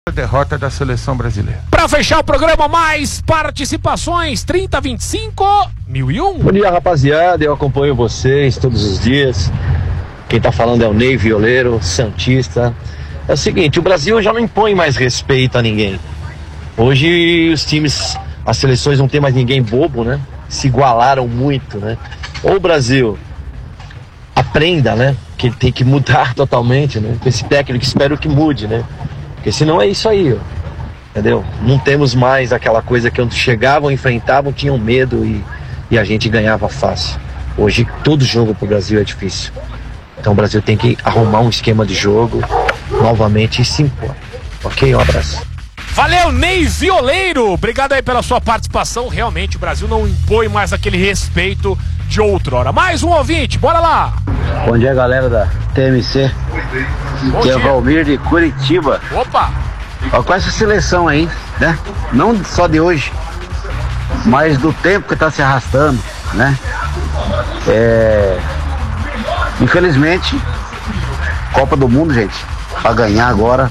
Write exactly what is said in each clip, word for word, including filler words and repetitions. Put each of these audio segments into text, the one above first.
A derrota da seleção brasileira. Para fechar o programa, mais participações, trinta, vinte e cinco, mil e um. Bom dia, rapaziada, eu acompanho vocês todos os dias. Quem tá falando é o Ney Violeiro, santista. É o seguinte, o Brasil já não impõe mais respeito a ninguém. Hoje os times, as seleções não tem mais ninguém bobo, né? Se igualaram muito, né? Ou o Brasil aprenda, né? Que ele tem que mudar totalmente, né? Esse técnico, espero que mude, né? Porque senão é isso aí, ó. Entendeu? Não temos mais aquela coisa que quando chegavam, enfrentavam, tinham medo e, e a gente ganhava fácil. Hoje todo jogo pro Brasil é difícil. Então o Brasil tem que arrumar um esquema de jogo novamente e se impor. Ok? Um abraço. Valeu, Ney Violeiro. Obrigado aí pela sua participação. Realmente o Brasil não impõe mais aquele respeito de outrora. Mais um ouvinte, bora lá. Bom dia, galera da T M C. Bom que dia. é Valmir de Curitiba. Opa. Ó, com essa seleção aí, né? Não só de hoje, mas do tempo que tá se arrastando, né? É... Infelizmente, Copa do Mundo, gente, pra ganhar agora,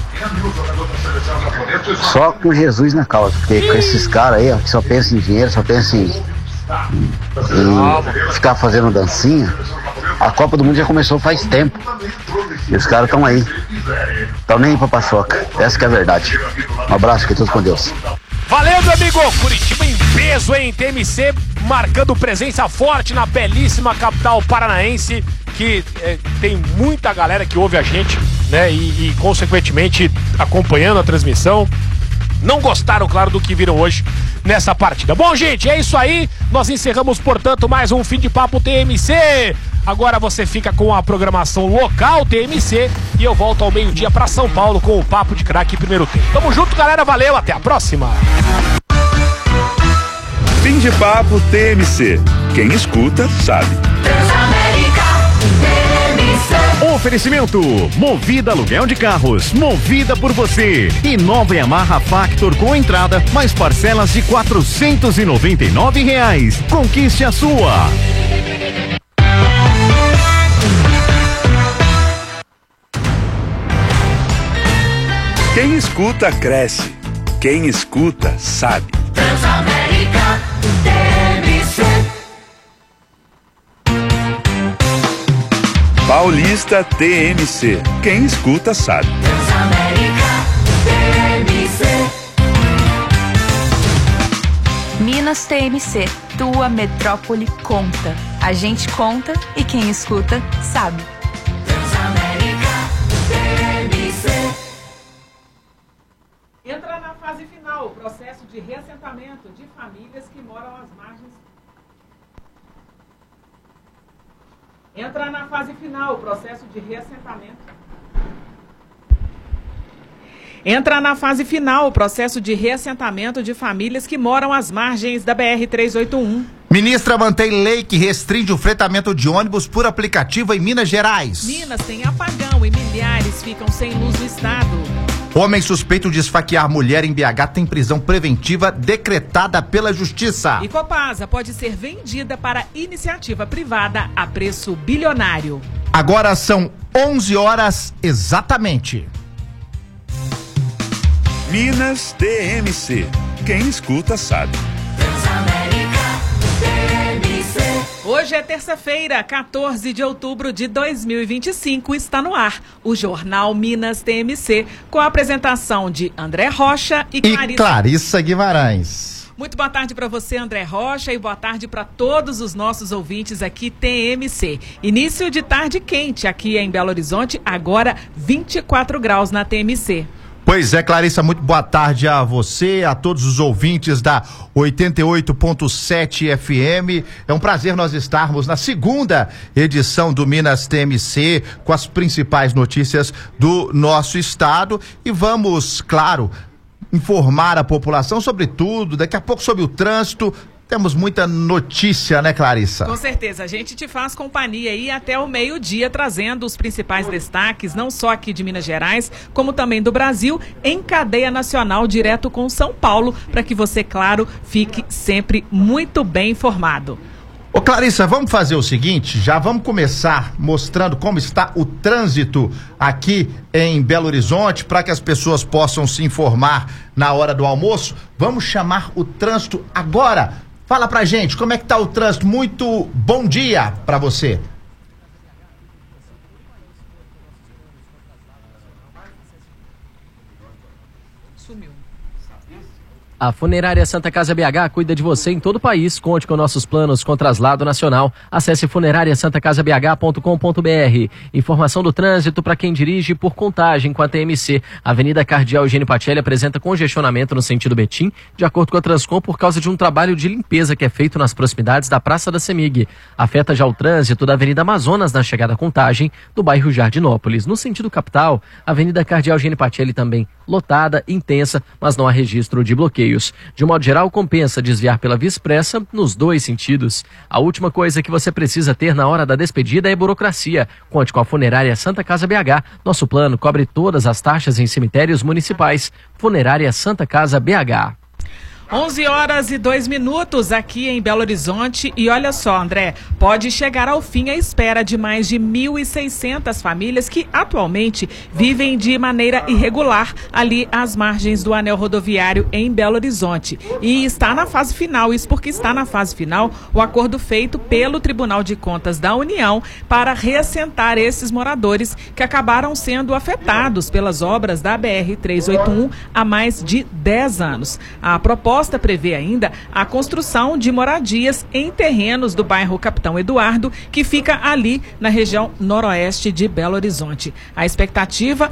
só com Jesus na causa. Porque com esses caras aí, ó, que só pensam em dinheiro, só pensam em, em ficar fazendo dancinha, a Copa do Mundo já começou faz tempo. E os caras estão aí. Estão nem aí pra paçoca. Essa que é a verdade. Um abraço, que tudo com Deus. Valeu, meu amigo. Curitiba em peso, hein? T M C marcando presença forte na belíssima capital paranaense, que é, tem muita galera que ouve a gente, né? E, e, consequentemente, acompanhando a transmissão. Não gostaram, claro, do que viram hoje nessa partida. Bom, gente, é isso aí. Nós encerramos, portanto, mais um Fim de Papo T M C. Agora você fica com a programação local T M C e eu volto ao meio-dia para São Paulo com o Papo de Craque primeiro tempo. Tamo junto, galera. Valeu, até a próxima. Fim de Papo T M C. Quem escuta, sabe. Oferecimento: Movida Aluguel de Carros, movida por você. E nova Yamaha Factor com entrada, mais parcelas de quatrocentos e noventa e nove reais. Conquiste a sua. Quem escuta, cresce. Quem escuta, sabe. Transamérica T M C. Paulista T M C. Quem escuta, sabe. Transamérica T M C. Minas T M C. Tua metrópole conta. A gente conta e quem escuta, sabe. Transamérica T M C. Entra na fase final o processo de reassentamento de famílias que moram às margens. Entra na fase final o processo de reassentamento. Entra na fase final o processo de reassentamento de famílias que moram às margens da B R trezentos e oitenta e um. Ministra mantém lei que restringe o fretamento de ônibus por aplicativo em Minas Gerais. Minas tem apagão e milhares ficam sem luz no estado. Homem suspeito de esfaquear mulher em B H tem prisão preventiva decretada pela Justiça. E Copasa pode ser vendida para iniciativa privada a preço bilionário. Agora são onze horas exatamente. Minas T M C. Quem escuta, sabe. Hoje é terça-feira, quatorze de outubro de dois mil e vinte e cinco, está no ar o Jornal Minas T M C, com a apresentação de André Rocha e Clarissa, e Clarissa Guimarães. Muito boa tarde para você, André Rocha, e boa tarde para todos os nossos ouvintes aqui T M C. Início de tarde quente aqui em Belo Horizonte, agora vinte e quatro graus na T M C. Pois é, Clarissa, muito boa tarde a você, a todos os ouvintes da oitenta e oito ponto sete F M. É um prazer nós estarmos na segunda edição do Minas T M C, com as principais notícias do nosso estado. E vamos, claro, informar a população sobre tudo, daqui a pouco sobre o trânsito. Temos muita notícia, né, Clarissa? Com certeza, a gente te faz companhia aí até o meio-dia, trazendo os principais destaques, não só aqui de Minas Gerais, como também do Brasil, em cadeia nacional, direto com São Paulo, para que você, claro, fique sempre muito bem informado. Ô Clarissa, vamos fazer o seguinte, já vamos começar mostrando como está o trânsito aqui em Belo Horizonte, para que as pessoas possam se informar na hora do almoço. Vamos chamar o trânsito agora. Fala pra gente, como é que tá o trânsito? Muito bom dia pra você. Sumiu. A Funerária Santa Casa B H cuida de você em todo o país. Conte com nossos planos com traslado nacional. Acesse funerária santa casa b h ponto com ponto b r. Informação do trânsito para quem dirige por Contagem com a T M C. Avenida Cardeal Eugênio Patelli apresenta congestionamento no sentido Betim, de acordo com a Transcom, por causa de um trabalho de limpeza que é feito nas proximidades da Praça da Semig. Afeta já o trânsito da Avenida Amazonas na chegada à Contagem, do bairro Jardinópolis. No sentido capital, Avenida Cardeal Eugênio Patelli também lotada, intensa, mas não há registro de bloqueios. De um modo geral, compensa desviar pela Via Expressa nos dois sentidos. A última coisa que você precisa ter na hora da despedida é burocracia. Conte com a Funerária Santa Casa B H. Nosso plano cobre todas as taxas em cemitérios municipais. Funerária Santa Casa B H. onze horas e dois minutos aqui em Belo Horizonte e olha só, André, pode chegar ao fim a espera de mais de mil e seiscentas famílias que atualmente vivem de maneira irregular ali às margens do anel rodoviário em Belo Horizonte. E está na fase final, isso porque está na fase final o acordo feito pelo Tribunal de Contas da União para reassentar esses moradores que acabaram sendo afetados pelas obras da B R trezentos e oitenta e um há mais de dez anos. A proposta A proposta prevê ainda a construção de moradias em terrenos do bairro Capitão Eduardo, que fica ali na região noroeste de Belo Horizonte. A expectativa